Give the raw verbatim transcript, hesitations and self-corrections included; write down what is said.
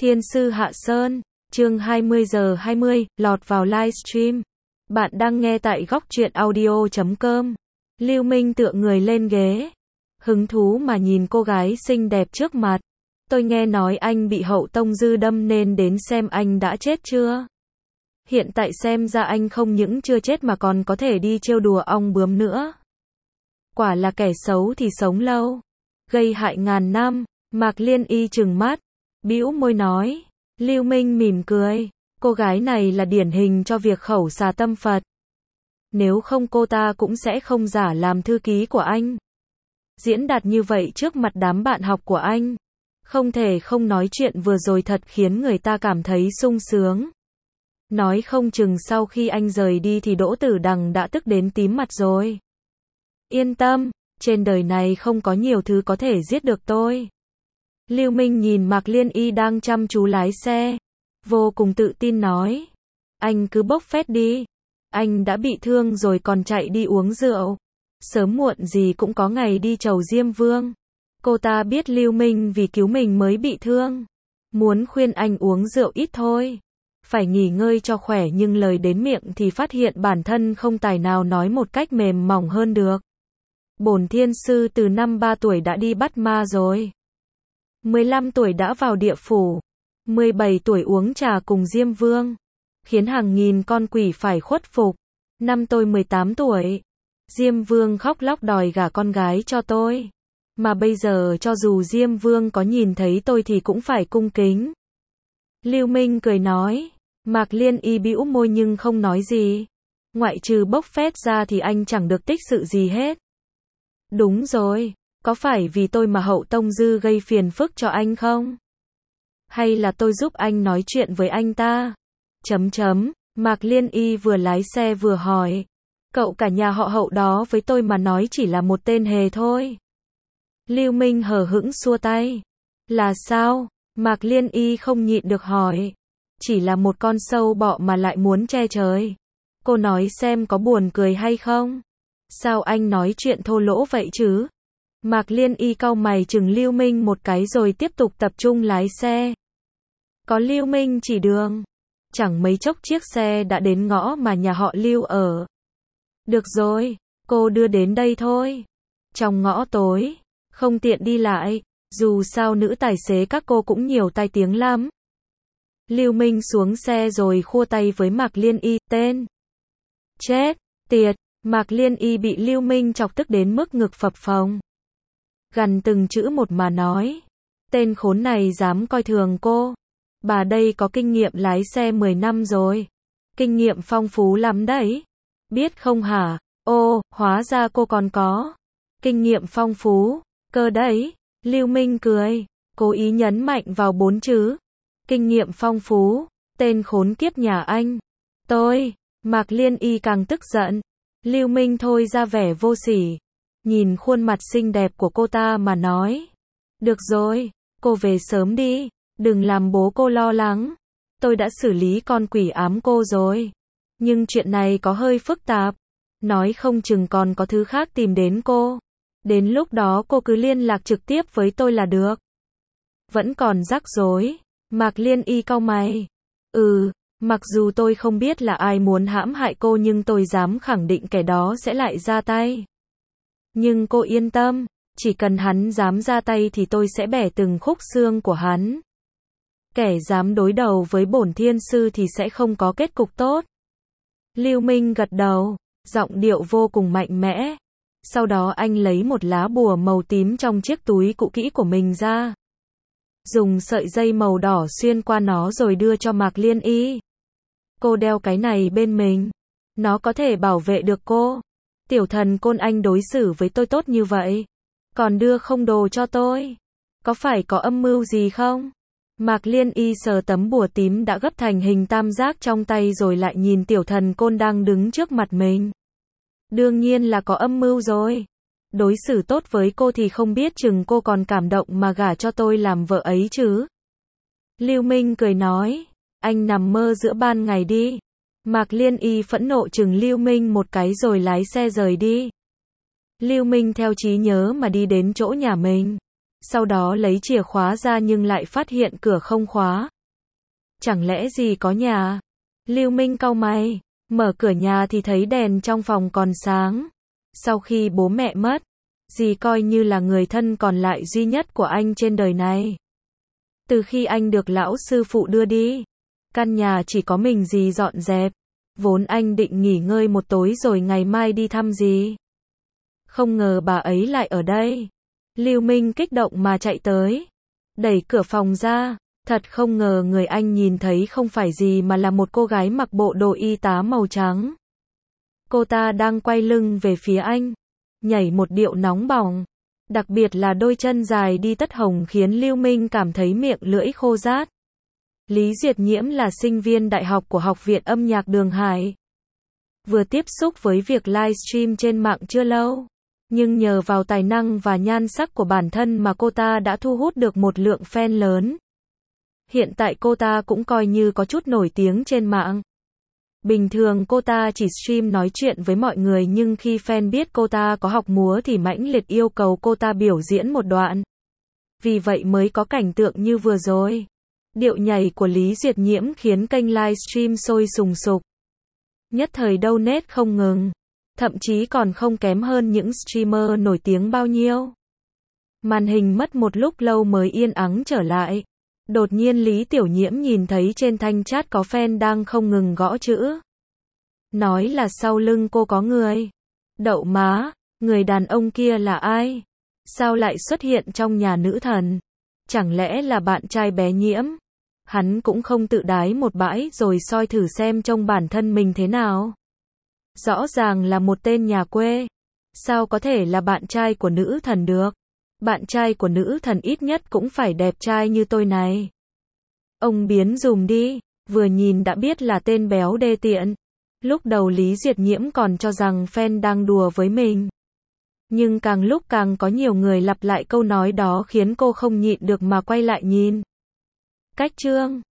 Thiên sư Hạ Sơn, chương hai mươi giờ hai mươi, lọt vào livestream. Bạn đang nghe tại góc truyện audio chấm com. Lưu Minh tựa người lên ghế, hứng thú mà nhìn cô gái xinh đẹp trước mặt. Tôi nghe nói anh bị Hậu Tông Dư đâm nên đến xem anh đã chết chưa. Hiện tại xem ra anh không những chưa chết mà còn có thể đi trêu đùa ong bướm nữa. Quả là kẻ xấu thì sống lâu, gây hại ngàn năm. Mạc Liên Y trừng mắt, bĩu môi nói. Lưu Minh mỉm cười, cô gái này là điển hình cho việc khẩu xà tâm Phật. Nếu không cô ta cũng sẽ không giả làm thư ký của anh. Diễn đạt như vậy trước mặt đám bạn học của anh. Không thể không nói chuyện vừa rồi thật khiến người ta cảm thấy sung sướng. Nói không chừng sau khi anh rời đi thì Đỗ Tử Đằng đã tức đến tím mặt rồi. Yên tâm, trên đời này không có nhiều thứ có thể giết được tôi. Lưu Minh nhìn Mạc Liên Y đang chăm chú lái xe, vô cùng tự tin nói. Anh cứ bốc phét đi. Anh đã bị thương rồi còn chạy đi uống rượu. Sớm muộn gì cũng có ngày đi chầu Diêm Vương. Cô ta biết Lưu Minh vì cứu mình mới bị thương. Muốn khuyên anh uống rượu ít thôi. Phải nghỉ ngơi cho khỏe nhưng lời đến miệng thì phát hiện bản thân không tài nào nói một cách mềm mỏng hơn được. Bổn thiên sư từ năm ba tuổi đã đi bắt ma rồi. mười lăm tuổi đã vào địa phủ. mười bảy tuổi uống trà cùng Diêm Vương. Khiến hàng nghìn con quỷ phải khuất phục. Năm tôi mười tám tuổi. Diêm Vương khóc lóc đòi gả con gái cho tôi. Mà bây giờ cho dù Diêm Vương có nhìn thấy tôi thì cũng phải cung kính. Lưu Minh cười nói. Mạc Liên Y bĩu môi nhưng không nói gì. Ngoại trừ bốc phét ra thì anh chẳng được tích sự gì hết. Đúng rồi. Có phải vì tôi mà Hậu Tông Dư gây phiền phức cho anh không? Hay là tôi giúp anh nói chuyện với anh ta? Chấm chấm, Mạc Liên Y vừa lái xe vừa hỏi. Cậu cả nhà họ Hậu đó với tôi mà nói chỉ là một tên hề thôi. Lưu Minh hờ hững xua tay. Là sao? Mạc Liên Y không nhịn được hỏi. Chỉ là một con sâu bọ mà lại muốn che trời. Cô nói xem có buồn cười hay không? Sao anh nói chuyện thô lỗ vậy chứ? Mạc Liên Y cau mày chừng Lưu Minh một cái rồi tiếp tục tập trung lái xe. Có Lưu Minh chỉ đường. Chẳng mấy chốc chiếc xe đã đến ngõ mà nhà họ Lưu ở. Được rồi, cô đưa đến đây thôi. Trong ngõ tối, không tiện đi lại, dù sao nữ tài xế các cô cũng nhiều tai tiếng lắm. Lưu Minh xuống xe rồi khua tay với Mạc Liên Y, tên. Chết, tiệt, Mạc Liên Y bị Lưu Minh chọc tức đến mức ngực phập phồng. Gằn từng chữ một mà nói. Tên khốn này dám coi thường cô. Bà đây có kinh nghiệm lái xe mười năm rồi. Kinh nghiệm phong phú lắm đấy. Biết không hả? Ô, hóa ra cô còn có. Kinh nghiệm phong phú. Cơ đấy. Lưu Minh cười. Cố ý nhấn mạnh vào bốn chữ. Kinh nghiệm phong phú. Tên khốn kiếp nhà anh. Tôi. Mạc Liên Y càng tức giận. Lưu Minh thôi ra vẻ vô sỉ. Nhìn khuôn mặt xinh đẹp của cô ta mà nói. Được rồi, cô về sớm đi, đừng làm bố cô lo lắng. Tôi đã xử lý con quỷ ám cô rồi. Nhưng chuyện này có hơi phức tạp. Nói không chừng còn có thứ khác tìm đến cô. Đến lúc đó cô cứ liên lạc trực tiếp với tôi là được. Vẫn còn rắc rối. Mạc Liên Y cau mày. Ừ, mặc dù tôi không biết là ai muốn hãm hại cô nhưng tôi dám khẳng định kẻ đó sẽ lại ra tay. Nhưng cô yên tâm, chỉ cần hắn dám ra tay thì tôi sẽ bẻ từng khúc xương của hắn. Kẻ dám đối đầu với bổn thiên sư thì sẽ không có kết cục tốt. Lưu Minh gật đầu, giọng điệu vô cùng mạnh mẽ. Sau đó anh lấy một lá bùa màu tím trong chiếc túi cũ kỹ của mình ra. Dùng sợi dây màu đỏ xuyên qua nó rồi đưa cho Mạc Liên Y. Cô đeo cái này bên mình. Nó có thể bảo vệ được cô. Tiểu thần Côn Anh đối xử với tôi tốt như vậy. Còn đưa không đồ cho tôi. Có phải có âm mưu gì không? Mạc Liên Y sờ tấm bùa tím đã gấp thành hình tam giác trong tay rồi lại nhìn tiểu thần Côn đang đứng trước mặt mình. Đương nhiên là có âm mưu rồi. Đối xử tốt với cô thì không biết chừng cô còn cảm động mà gả cho tôi làm vợ ấy chứ. Lưu Minh cười nói. Anh nằm mơ giữa ban ngày đi. Mạc Liên Y phẫn nộ chừng Lưu Minh một cái rồi lái xe rời đi. Lưu Minh theo trí nhớ mà đi đến chỗ nhà mình. Sau đó lấy chìa khóa ra nhưng lại phát hiện cửa không khóa. Chẳng lẽ dì có nhà? Lưu Minh cau mày, mở cửa nhà thì thấy đèn trong phòng còn sáng. Sau khi bố mẹ mất, dì coi như là người thân còn lại duy nhất của anh trên đời này. Từ khi anh được lão sư phụ đưa đi, căn nhà chỉ có mình dì dọn dẹp. Vốn anh định nghỉ ngơi một tối rồi ngày mai đi thăm dì. Không ngờ bà ấy lại ở đây. Lưu Minh kích động mà chạy tới, đẩy cửa phòng ra. Thật không ngờ người anh nhìn thấy không phải gì mà là một cô gái mặc bộ đồ y tá màu trắng. Cô ta đang quay lưng về phía anh, nhảy một điệu nóng bỏng. Đặc biệt là đôi chân dài đi tất hồng khiến Lưu Minh cảm thấy miệng lưỡi khô rát. Lý Duyệt Nhiễm là sinh viên đại học của Học viện Âm nhạc Đường Hải. Vừa tiếp xúc với việc livestream trên mạng chưa lâu, nhưng nhờ vào tài năng và nhan sắc của bản thân mà cô ta đã thu hút được một lượng fan lớn. Hiện tại cô ta cũng coi như có chút nổi tiếng trên mạng. Bình thường cô ta chỉ stream nói chuyện với mọi người nhưng khi fan biết cô ta có học múa thì mãnh liệt yêu cầu cô ta biểu diễn một đoạn. Vì vậy mới có cảnh tượng như vừa rồi. Điệu nhảy của Lý Duyệt Nhiễm khiến kênh livestream sôi sùng sục. Nhất thời donate không ngừng. Thậm chí còn không kém hơn những streamer nổi tiếng bao nhiêu. Màn hình mất một lúc lâu mới yên ắng trở lại. Đột nhiên Lý Tiểu Nhiễm nhìn thấy trên thanh chat có fan đang không ngừng gõ chữ. Nói là sau lưng cô có người. Đậu má, người đàn ông kia là ai? Sao lại xuất hiện trong nhà nữ thần? Chẳng lẽ là bạn trai bé Nhiễm? Hắn cũng không tự đái một bãi rồi soi thử xem trông bản thân mình thế nào. Rõ ràng là một tên nhà quê. Sao có thể là bạn trai của nữ thần được? Bạn trai của nữ thần ít nhất cũng phải đẹp trai như tôi này. Ông biến dùm đi, vừa nhìn đã biết là tên béo đê tiện. Lúc đầu Lý Duyệt Nhiễm còn cho rằng fan đang đùa với mình. Nhưng càng lúc càng có nhiều người lặp lại câu nói đó khiến cô không nhịn được mà quay lại nhìn. Cách chương